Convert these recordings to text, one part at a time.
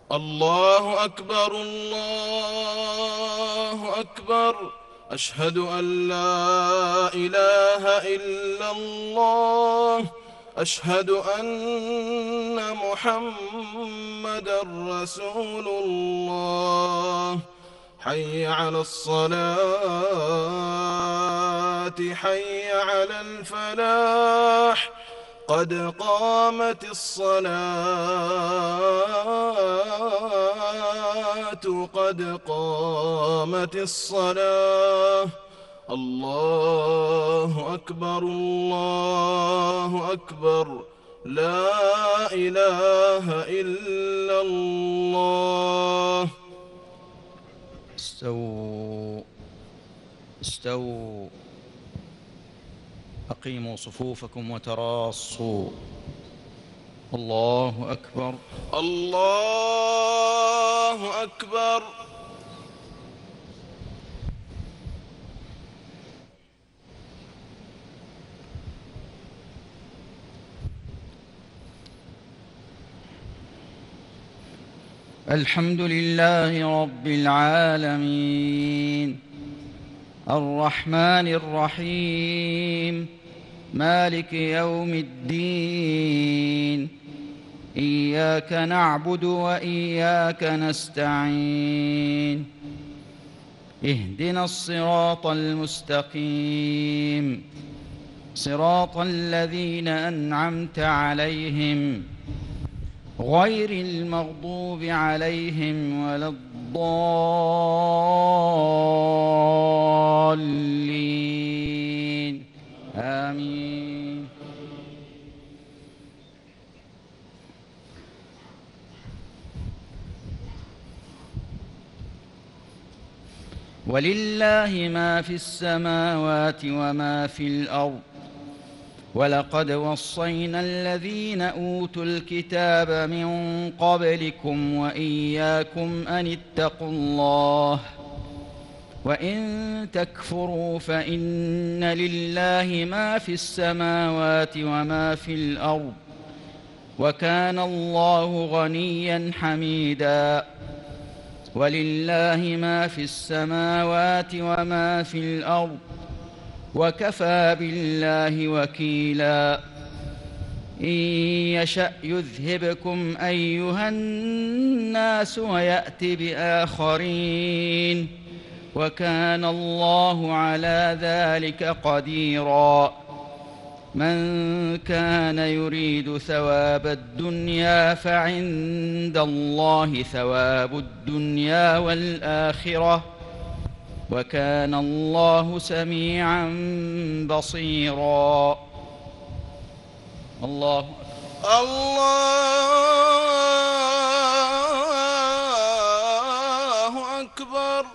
الله أكبر الله أكبر. أشهد أن لا إله إلا الله. أشهد أن محمدًا رسول الله. حي على الصلاة حي على الفلاح. قد قامت الصلاة قد قامت الصلاة. الله أكبر الله أكبر. لا إله إلا الله. استووا استووا. أقيموا صفوفكم وتراصوا. الله أكبر الله أكبر. الحمد لله رب العالمين الرحمن الرحيم مالك يوم الدين. إياك نعبد وإياك نستعين. اهدنا الصراط المستقيم صراط الذين أنعمت عليهم غير المغضوب عليهم ولا الضالين. آمين. ولله ما في السماوات وما في الأرض. ولقد وصينا الذين أوتوا الكتاب من قبلكم وإياكم أن اتقوا الله. وإن تكفروا فإن لله ما في السماوات وما في الأرض وكان الله غنيا حميدا. ولله ما في السماوات وما في الأرض وكفى بالله وكيلا. إن يشأ يذهبكم أيها الناس ويأت بآخرين وكان الله على ذلك قديرا. من كان يريد ثواب الدنيا فعند الله ثواب الدنيا والآخرة وكان الله سميعا بصيرا. الله الله أكبر.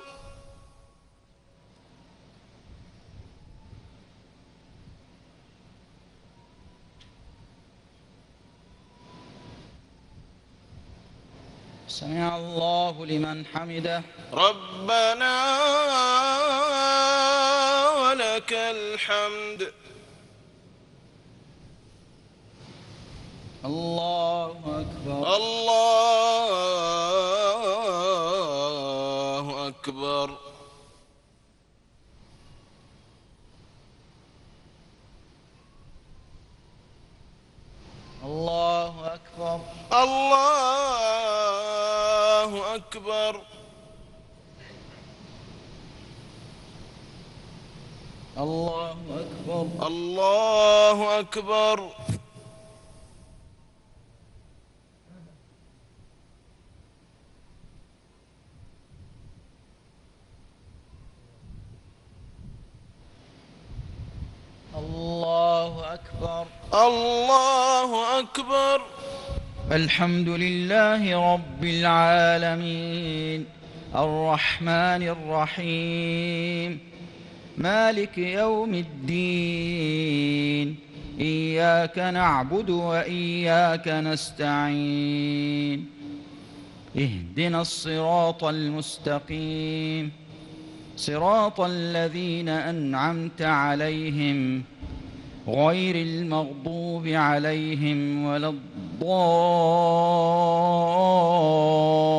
سمع الله لمن حمده. ربنا ولك الحمد. الله أكبر. الله أكبر. الله أكبر. الله أكبر. الله أكبر. الله أكبر. الله أكبر. الله أكبر. الحمد لله رب العالمين الرحمن الرحيم مالك يوم الدين. إياك نعبد وإياك نستعين. اهدنا الصراط المستقيم صراط الذين أنعمت عليهم غير المغضوب عليهم ولا الضالين.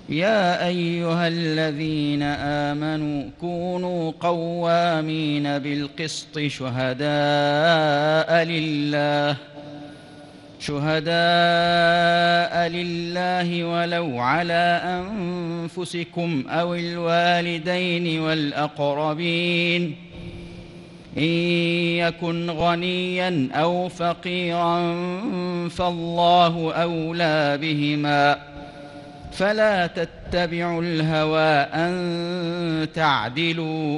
يا أيها الذين آمنوا كونوا قوامين بالقسط شهداء لله ولو على أنفسكم أو الوالدين والأقربين إن يكن غنيا أو فقيرا فالله أولى بهما فلا تتبعوا الهوى أن تعدلوا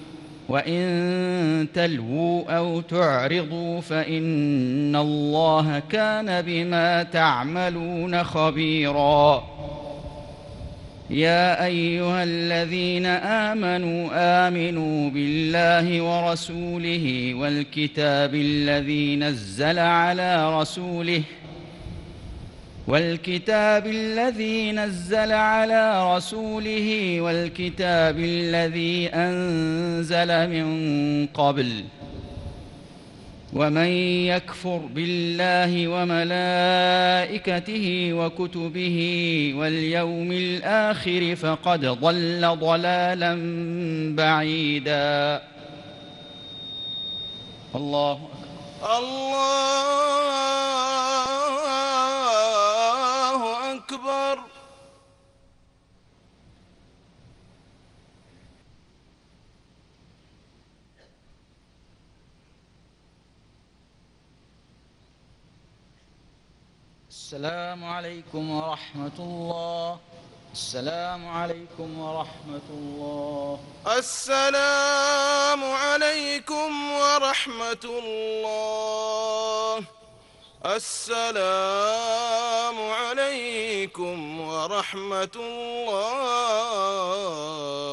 وإن تلووا أو تعرضوا فإن الله كان بما تعملون خبيرا يا أيها الذين آمنوا بالله ورسوله والكتاب الذي نزل على رسوله والكتاب الذي أنزل من قبل ومن يكفر بالله وملائكته وكتبه واليوم الآخر فقد ضل ضلالا بعيدا. الله أكبر. السلام عليكم ورحمة الله. السلام عليكم ورحمة الله. السلام عليكم ورحمة الله. السلام عليكم ورحمة الله.